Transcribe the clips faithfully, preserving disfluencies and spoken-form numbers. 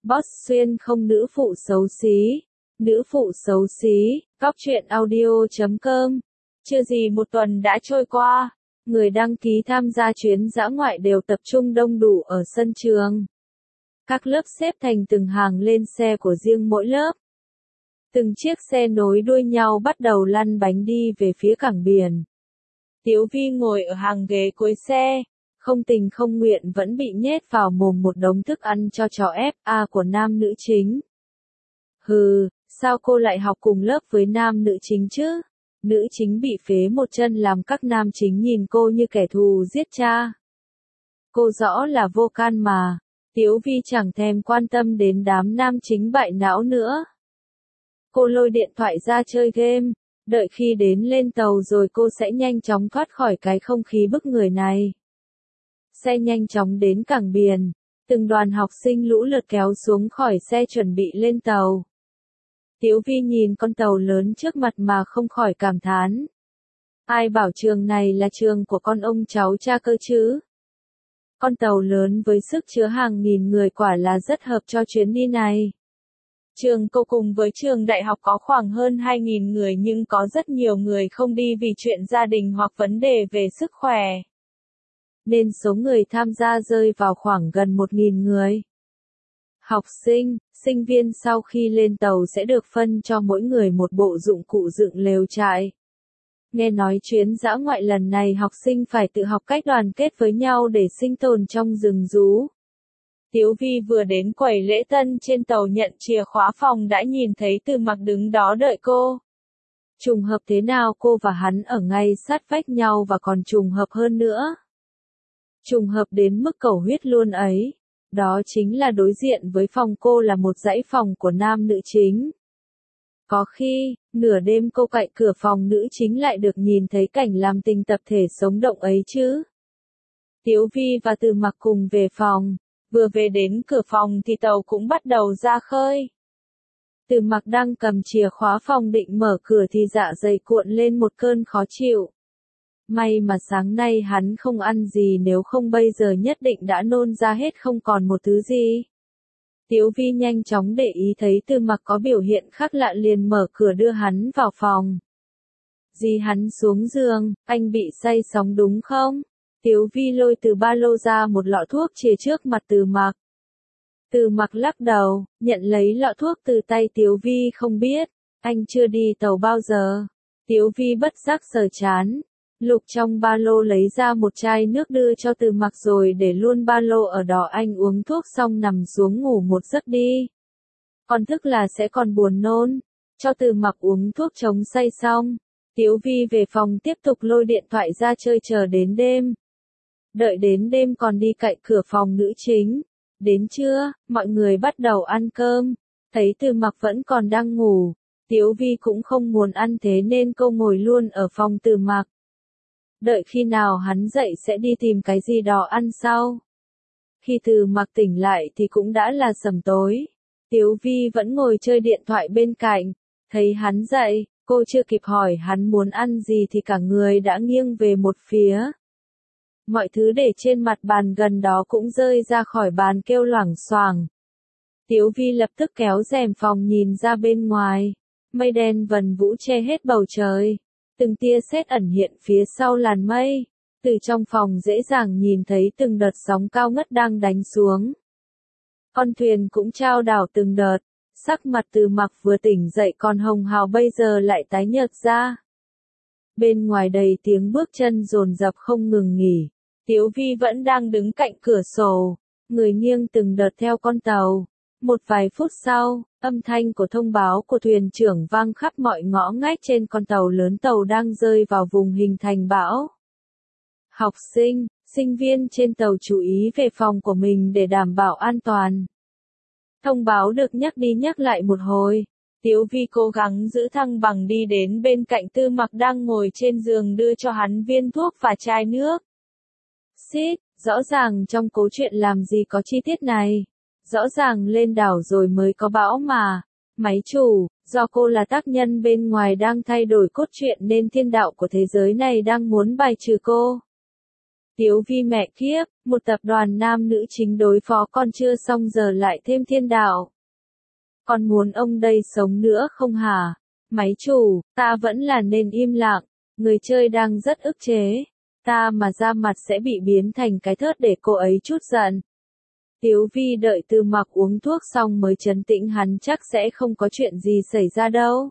Boss xuyên không nữ phụ xấu xí. Nữ phụ xấu xí, Cóc truyện audio chấm com. Chưa gì một tuần đã trôi qua, người đăng ký tham gia chuyến dã ngoại đều tập trung đông đủ ở sân trường. Các lớp xếp thành từng hàng lên xe của riêng mỗi lớp. Từng chiếc xe nối đuôi nhau bắt đầu lăn bánh đi về phía cảng biển. Tiếu Vi ngồi ở hàng ghế cuối xe, không tình không nguyện vẫn bị nhét vào mồm một đống thức ăn cho trò ép a của nam nữ chính. Hừ, sao cô lại học cùng lớp với nam nữ chính chứ? Nữ chính bị phế một chân làm các nam chính nhìn cô như kẻ thù giết cha. Cô rõ là vô can mà. Tiếu Vi chẳng thèm quan tâm đến đám nam chính bại não nữa. Cô lôi điện thoại ra chơi game, đợi khi đến lên tàu rồi cô sẽ nhanh chóng thoát khỏi cái không khí bức người này. Xe nhanh chóng đến cảng biển, từng đoàn học sinh lũ lượt kéo xuống khỏi xe chuẩn bị lên tàu. Tiếu Vi nhìn con tàu lớn trước mặt mà không khỏi cảm thán. Ai bảo trường này là trường của con ông cháu cha cơ chứ? Con tàu lớn với sức chứa hàng nghìn người quả là rất hợp cho chuyến đi này. Trường cô cùng với trường đại học có khoảng hơn hai nghìn người nhưng có rất nhiều người không đi vì chuyện gia đình hoặc vấn đề về sức khỏe. Nên số người tham gia rơi vào khoảng gần một nghìn người. Học sinh, sinh viên sau khi lên tàu sẽ được phân cho mỗi người một bộ dụng cụ dựng lều trại. Nghe nói chuyến dã ngoại lần này học sinh phải tự học cách đoàn kết với nhau để sinh tồn trong rừng rú. Tiếu Vi vừa đến quầy lễ tân trên tàu nhận chìa khóa phòng đã nhìn thấy Từ Mặc đứng đó đợi cô. Trùng hợp thế nào cô và hắn ở ngay sát vách nhau và còn trùng hợp hơn nữa. Trùng hợp đến mức cầu huyết luôn ấy. Đó chính là đối diện với phòng cô là một dãy phòng của nam nữ chính. Có khi, nửa đêm cô cạnh cửa phòng nữ chính lại được nhìn thấy cảnh làm tình tập thể sống động ấy chứ. Tiếu Vi và Từ Mặc cùng về phòng, vừa về đến cửa phòng thì tàu cũng bắt đầu ra khơi. Từ Mặc đang cầm chìa khóa phòng định mở cửa thì dạ dày cuộn lên một cơn khó chịu. May mà sáng nay hắn không ăn gì nếu không bây giờ nhất định đã nôn ra hết không còn một thứ gì. Tiếu Vi nhanh chóng để ý thấy Từ Mặc có biểu hiện khác lạ liền mở cửa đưa hắn vào phòng. Dì hắn xuống giường, anh bị say sóng đúng không? Tiếu Vi lôi từ ba lô ra một lọ thuốc chìa trước mặt Từ Mặc. Từ Mặc lắc đầu, nhận lấy lọ thuốc từ tay Tiếu Vi không biết, anh chưa đi tàu bao giờ. Tiếu Vi bất giác sờ chán. Lục trong ba lô lấy ra một chai nước đưa cho Từ Mặc rồi để luôn ba lô ở đó anh uống thuốc xong nằm xuống ngủ một giấc đi. Còn thức là sẽ còn buồn nôn. Cho Từ Mặc uống thuốc chống say xong, Tiếu Vi về phòng tiếp tục lôi điện thoại ra chơi chờ đến đêm. Đợi đến đêm còn đi cạnh cửa phòng nữ chính. Đến trưa, mọi người bắt đầu ăn cơm. Thấy Từ Mặc vẫn còn đang ngủ. Tiếu Vi cũng không muốn ăn thế nên cô ngồi luôn ở phòng Từ Mặc. Đợi khi nào hắn dậy sẽ đi tìm cái gì đó ăn sau. Khi Từ Mặc tỉnh lại thì cũng đã là sẩm tối. Tiếu Vi vẫn ngồi chơi điện thoại bên cạnh. Thấy hắn dậy, cô chưa kịp hỏi hắn muốn ăn gì thì cả người đã nghiêng về một phía. Mọi thứ để trên mặt bàn gần đó cũng rơi ra khỏi bàn kêu loảng xoảng. Tiếu Vi lập tức kéo rèm phòng nhìn ra bên ngoài. Mây đen vần vũ che hết bầu trời. Từng tia sét ẩn hiện phía sau làn mây. Từ trong phòng dễ dàng nhìn thấy từng đợt sóng cao ngất đang đánh xuống. Con thuyền cũng chao đảo từng đợt. Sắc mặt Từ Mặc vừa tỉnh dậy còn hồng hào bây giờ lại tái nhợt ra. Bên ngoài đầy tiếng bước chân dồn dập không ngừng nghỉ. Tiếu Vi vẫn đang đứng cạnh cửa sổ. Người nghiêng từng đợt theo con tàu. Một vài phút sau, âm thanh của thông báo của thuyền trưởng vang khắp mọi ngõ ngách trên con tàu lớn. Tàu đang rơi vào vùng hình thành bão. Học sinh, sinh viên trên tàu chú ý về phòng của mình để đảm bảo an toàn. Thông báo được nhắc đi nhắc lại một hồi. Tiếu Vi cố gắng giữ thăng bằng đi đến bên cạnh Từ Mặc đang ngồi trên giường đưa cho hắn viên thuốc và chai nước. Xít, rõ ràng trong câu chuyện làm gì có chi tiết này. Rõ ràng lên đảo rồi mới có bão mà. Máy chủ, do cô là tác nhân bên ngoài đang thay đổi cốt truyện nên thiên đạo của thế giới này đang muốn bài trừ cô. Tiếu Vi mẹ kiếp, một tập đoàn nam nữ chính đối phó con chưa xong giờ lại thêm thiên đạo. Còn muốn ông đây sống nữa không hả? Máy chủ, ta vẫn là nên im lặng, người chơi đang rất ức chế. Ta mà ra mặt sẽ bị biến thành cái thớt để cô ấy chút giận. Tiếu Vi đợi Từ Mặc uống thuốc xong mới trấn tĩnh, hắn chắc sẽ không có chuyện gì xảy ra đâu.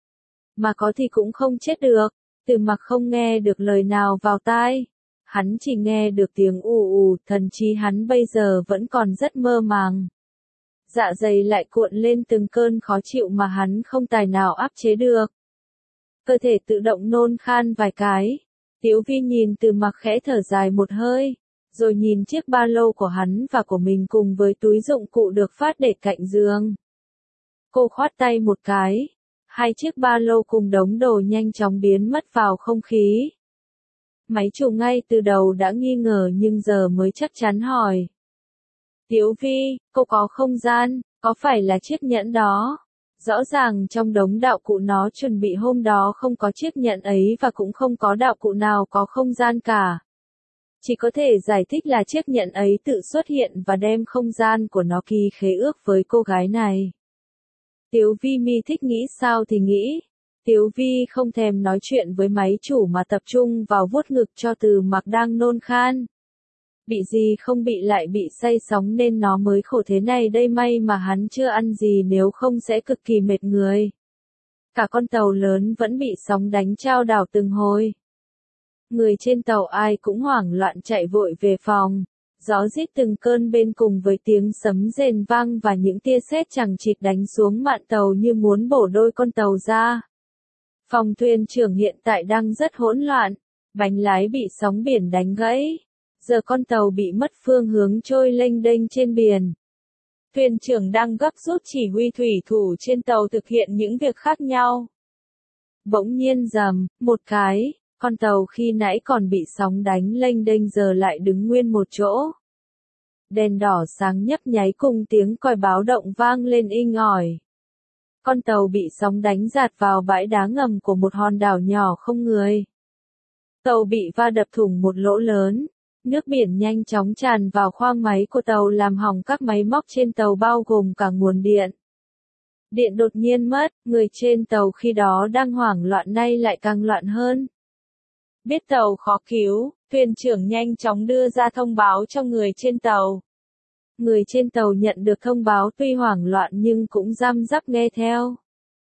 Mà có thì cũng không chết được. Từ Mặc không nghe được lời nào vào tai. Hắn chỉ nghe được tiếng ù ù, thần trí hắn bây giờ vẫn còn rất mơ màng. Dạ dày lại cuộn lên từng cơn khó chịu mà hắn không tài nào áp chế được. Cơ thể tự động nôn khan vài cái. Tiếu Vi nhìn Từ Mặc khẽ thở dài một hơi, rồi nhìn chiếc ba lô của hắn và của mình cùng với túi dụng cụ được phát để cạnh giường. Cô khoát tay một cái, hai chiếc ba lô cùng đống đồ nhanh chóng biến mất vào không khí. Máy chủ ngay từ đầu đã nghi ngờ nhưng giờ mới chắc chắn hỏi. Tiếu Vi, cô có không gian, có phải là chiếc nhẫn đó? Rõ ràng trong đống đạo cụ nó chuẩn bị hôm đó không có chiếc nhẫn ấy và cũng không có đạo cụ nào có không gian cả. Chỉ có thể giải thích là chiếc nhẫn ấy tự xuất hiện và đem không gian của nó ký khế ước với cô gái này. Tiếu Vi mi thích nghĩ sao thì nghĩ. Tiếu Vi không thèm nói chuyện với máy chủ mà tập trung vào vuốt ngực cho Từ Mặc đang nôn khan. Bị gì không bị lại bị say sóng nên nó mới khổ thế này đây, may mà hắn chưa ăn gì nếu không sẽ cực kỳ mệt người. Cả con tàu lớn vẫn bị sóng đánh chao đảo từng hồi. Người trên tàu ai cũng hoảng loạn chạy vội về phòng. Gió rít từng cơn bên cùng với tiếng sấm rền vang và những tia sét chằng chịt đánh xuống mạn tàu như muốn bổ đôi con tàu ra. Phòng thuyền trưởng hiện tại đang rất hỗn loạn. Bánh lái bị sóng biển đánh gãy. Giờ con tàu bị mất phương hướng trôi lênh đênh trên biển. Thuyền trưởng đang gấp rút chỉ huy thủy thủ trên tàu thực hiện những việc khác nhau. Bỗng nhiên rầm, một cái, con tàu khi nãy còn bị sóng đánh lênh đênh giờ lại đứng nguyên một chỗ. Đèn đỏ sáng nhấp nháy cùng tiếng còi báo động vang lên inh ỏi. Con tàu bị sóng đánh dạt vào bãi đá ngầm của một hòn đảo nhỏ không người. Tàu bị va đập thủng một lỗ lớn. Nước biển nhanh chóng tràn vào khoang máy của tàu làm hỏng các máy móc trên tàu bao gồm cả nguồn điện. Điện đột nhiên mất, người trên tàu khi đó đang hoảng loạn nay lại càng loạn hơn. Biết tàu khó cứu, thuyền trưởng nhanh chóng đưa ra thông báo cho người trên tàu. Người trên tàu nhận được thông báo tuy hoảng loạn nhưng cũng răm rắp nghe theo.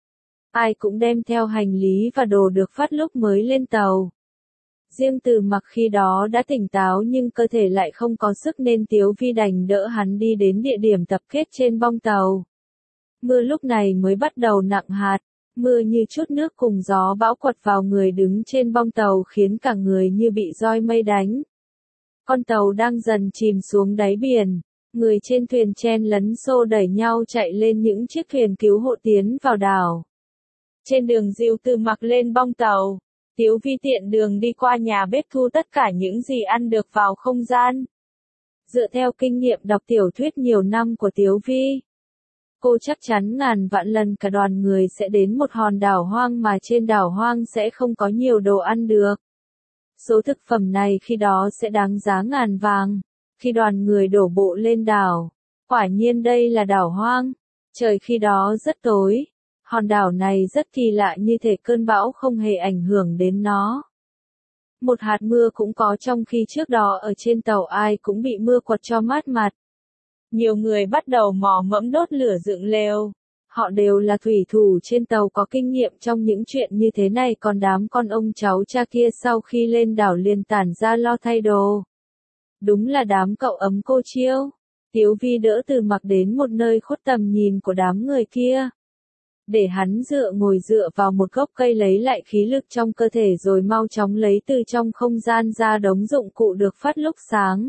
Ai cũng đem theo hành lý và đồ được phát lúc mới lên tàu. Riêng Từ Mặc khi đó đã tỉnh táo nhưng cơ thể lại không có sức nên Tiếu Vi đành đỡ hắn đi đến địa điểm tập kết trên bong tàu. Mưa lúc này mới bắt đầu nặng hạt, mưa như chút nước cùng gió bão quật vào người đứng trên bong tàu khiến cả người như bị roi mây đánh. Con tàu đang dần chìm xuống đáy biển, người trên thuyền chen lấn xô đẩy nhau chạy lên những chiếc thuyền cứu hộ tiến vào đảo. Trên đường dìu Từ Mặc lên bong tàu. Tiếu Vi tiện đường đi qua nhà bếp thu tất cả những gì ăn được vào không gian. Dựa theo kinh nghiệm đọc tiểu thuyết nhiều năm của Tiếu Vi, cô chắc chắn ngàn vạn lần cả đoàn người sẽ đến một hòn đảo hoang mà trên đảo hoang sẽ không có nhiều đồ ăn được. Số thực phẩm này khi đó sẽ đáng giá ngàn vàng. Khi đoàn người đổ bộ lên đảo, quả nhiên đây là đảo hoang. Trời khi đó rất tối. Hòn đảo này rất kỳ lạ như thể cơn bão không hề ảnh hưởng đến nó. Một hạt mưa cũng có trong khi trước đó ở trên tàu ai cũng bị mưa quật cho mát mặt. Nhiều người bắt đầu mò mẫm đốt lửa dựng lều. Họ đều là thủy thủ trên tàu có kinh nghiệm trong những chuyện như thế này, còn đám con ông cháu cha kia sau khi lên đảo liền tản ra lo thay đồ. Đúng là đám cậu ấm cô chiêu. Tiếu Vi đỡ Từ Mặc đến một nơi khuất tầm nhìn của đám người kia. Để hắn dựa ngồi dựa vào một gốc cây lấy lại khí lực trong cơ thể rồi mau chóng lấy từ trong không gian ra đống dụng cụ được phát lúc sáng.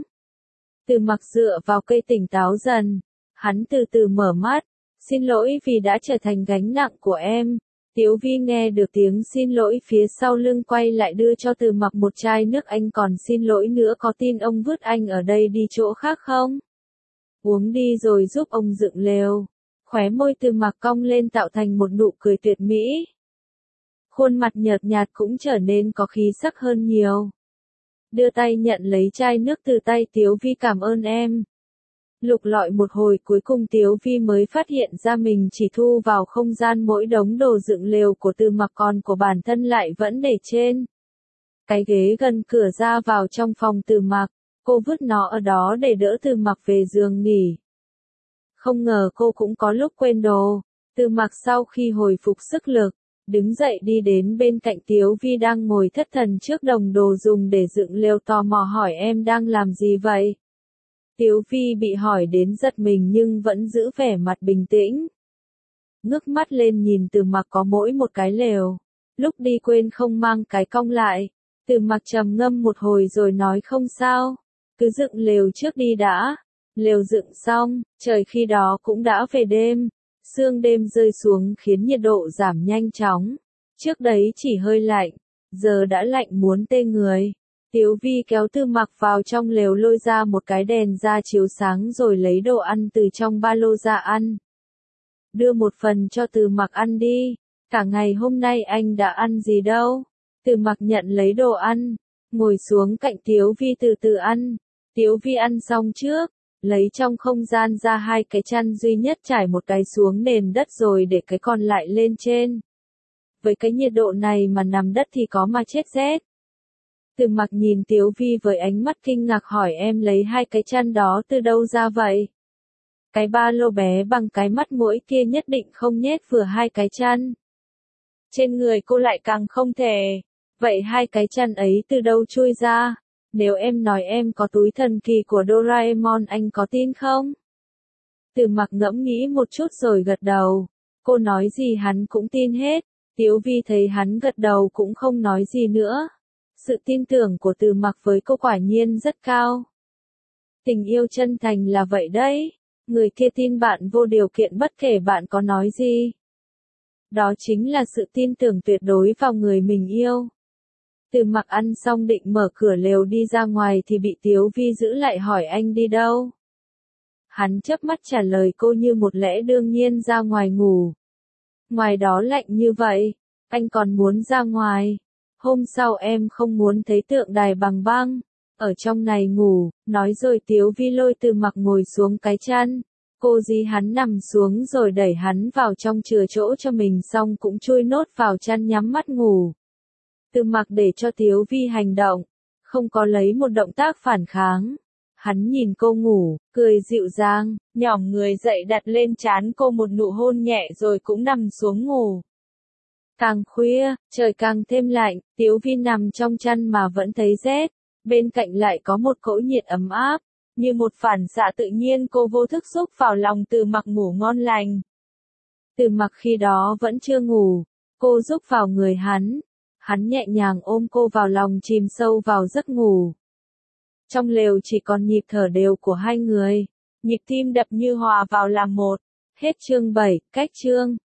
Từ Mặc dựa vào cây tỉnh táo dần. Hắn từ từ mở mắt. Xin lỗi vì đã trở thành gánh nặng của em. Tiếu Vi nghe được tiếng xin lỗi phía sau lưng quay lại đưa cho Từ Mặc một chai nước. Anh còn xin lỗi nữa, có tin ông vứt anh ở đây đi chỗ khác không? Uống đi rồi giúp ông dựng lều. Khóe môi Từ Mặc cong lên tạo thành một nụ cười tuyệt mỹ. Khuôn mặt nhợt nhạt cũng trở nên có khí sắc hơn nhiều. đưa tay nhận lấy chai nước từ tay Tiếu Vi. Cảm ơn em. Lục lọi một hồi cuối cùng Tiếu Vi mới phát hiện ra mình chỉ thu vào không gian mỗi đống đồ dựng lều của Từ Mặc, còn của bản thân lại vẫn để trên cái ghế gần cửa ra vào trong phòng Từ Mặc. Cô vứt nó ở đó để đỡ Từ Mặc về giường nghỉ. Không ngờ cô cũng có lúc quên đồ. Từ Mặc sau khi hồi phục sức lực, đứng dậy đi đến bên cạnh Tiếu Vi đang ngồi thất thần trước đống đồ dùng để dựng lều, tò mò hỏi em đang làm gì vậy? Tiếu Vi bị hỏi đến giật mình nhưng vẫn giữ vẻ mặt bình tĩnh. Ngước mắt lên nhìn Từ Mặc có mỗi một cái lều. Lúc đi quên không mang cái cong lại. Từ Mặc trầm ngâm một hồi rồi nói không sao. Cứ dựng lều trước đi đã. Lều dựng xong, trời khi đó cũng đã về đêm. Sương đêm rơi xuống khiến nhiệt độ giảm nhanh chóng. Trước đấy chỉ hơi lạnh, giờ đã lạnh muốn tê người. Tiếu Vi kéo Từ Mặc vào trong lều, lôi ra một cái đèn ra chiếu sáng rồi lấy đồ ăn từ trong ba lô ra ăn. Đưa một phần cho Từ Mặc ăn đi. Cả ngày hôm nay anh đã ăn gì đâu. Từ Mặc nhận lấy đồ ăn, ngồi xuống cạnh Tiếu Vi từ từ ăn. Tiếu Vi ăn xong trước, lấy trong không gian ra hai cái chăn duy nhất, trải một cái xuống nền đất rồi để cái còn lại lên trên. Với cái nhiệt độ này mà nằm đất thì có mà chết rét. Từ Mặc nhìn Tiếu Vi với ánh mắt kinh ngạc hỏi em lấy hai cái chăn đó từ đâu ra vậy? Cái ba lô bé bằng cái mắt muỗi kia nhất định không nhét vừa hai cái chăn. Trên người cô lại càng không thể. Vậy hai cái chăn ấy từ đâu chui ra? Nếu em nói em có túi thần kỳ của Doraemon anh có tin không? Từ Mặc ngẫm nghĩ một chút rồi gật đầu. Cô nói gì hắn cũng tin hết. Tiếu Vi thấy hắn gật đầu cũng không nói gì nữa. Sự tin tưởng của Từ Mặc với cô quả nhiên rất cao. Tình yêu chân thành là vậy đấy. Người kia tin bạn vô điều kiện bất kể bạn có nói gì. Đó chính là sự tin tưởng tuyệt đối vào người mình yêu. Từ Mặc ăn xong định mở cửa lều đi ra ngoài thì bị Tiếu Vi giữ lại hỏi anh đi đâu. Hắn chớp mắt trả lời cô như một lẽ đương nhiên, ra ngoài ngủ. Ngoài đó lạnh như vậy, anh còn muốn ra ngoài. Hôm sau em không muốn thấy tượng đài bằng băng, ở trong này ngủ. Nói rồi Tiếu Vi lôi Từ Mặc ngồi xuống cái chăn. Cô dí hắn nằm xuống rồi đẩy hắn vào trong chừa chỗ cho mình, xong cũng chui nốt vào chăn nhắm mắt ngủ. Từ Mặc để cho Tiếu Vi hành động, không có lấy một động tác phản kháng. Hắn nhìn cô ngủ, cười dịu dàng, nhỏm người dậy đặt lên trán cô một nụ hôn nhẹ rồi cũng nằm xuống ngủ. Càng khuya, trời càng thêm lạnh, Tiếu Vi nằm trong chăn mà vẫn thấy rét. Bên cạnh lại có một cỗ nhiệt ấm áp. Như một phản xạ tự nhiên cô vô thức xúc vào lòng Từ Mặc ngủ ngon lành. Từ Mặc khi đó vẫn chưa ngủ. Cô rúc vào người hắn. Hắn nhẹ nhàng ôm cô vào lòng, chìm sâu vào giấc ngủ. Trong lều chỉ còn nhịp thở đều của hai người. Nhịp tim đập như hòa vào làm một. Hết chương bảy, cách chương.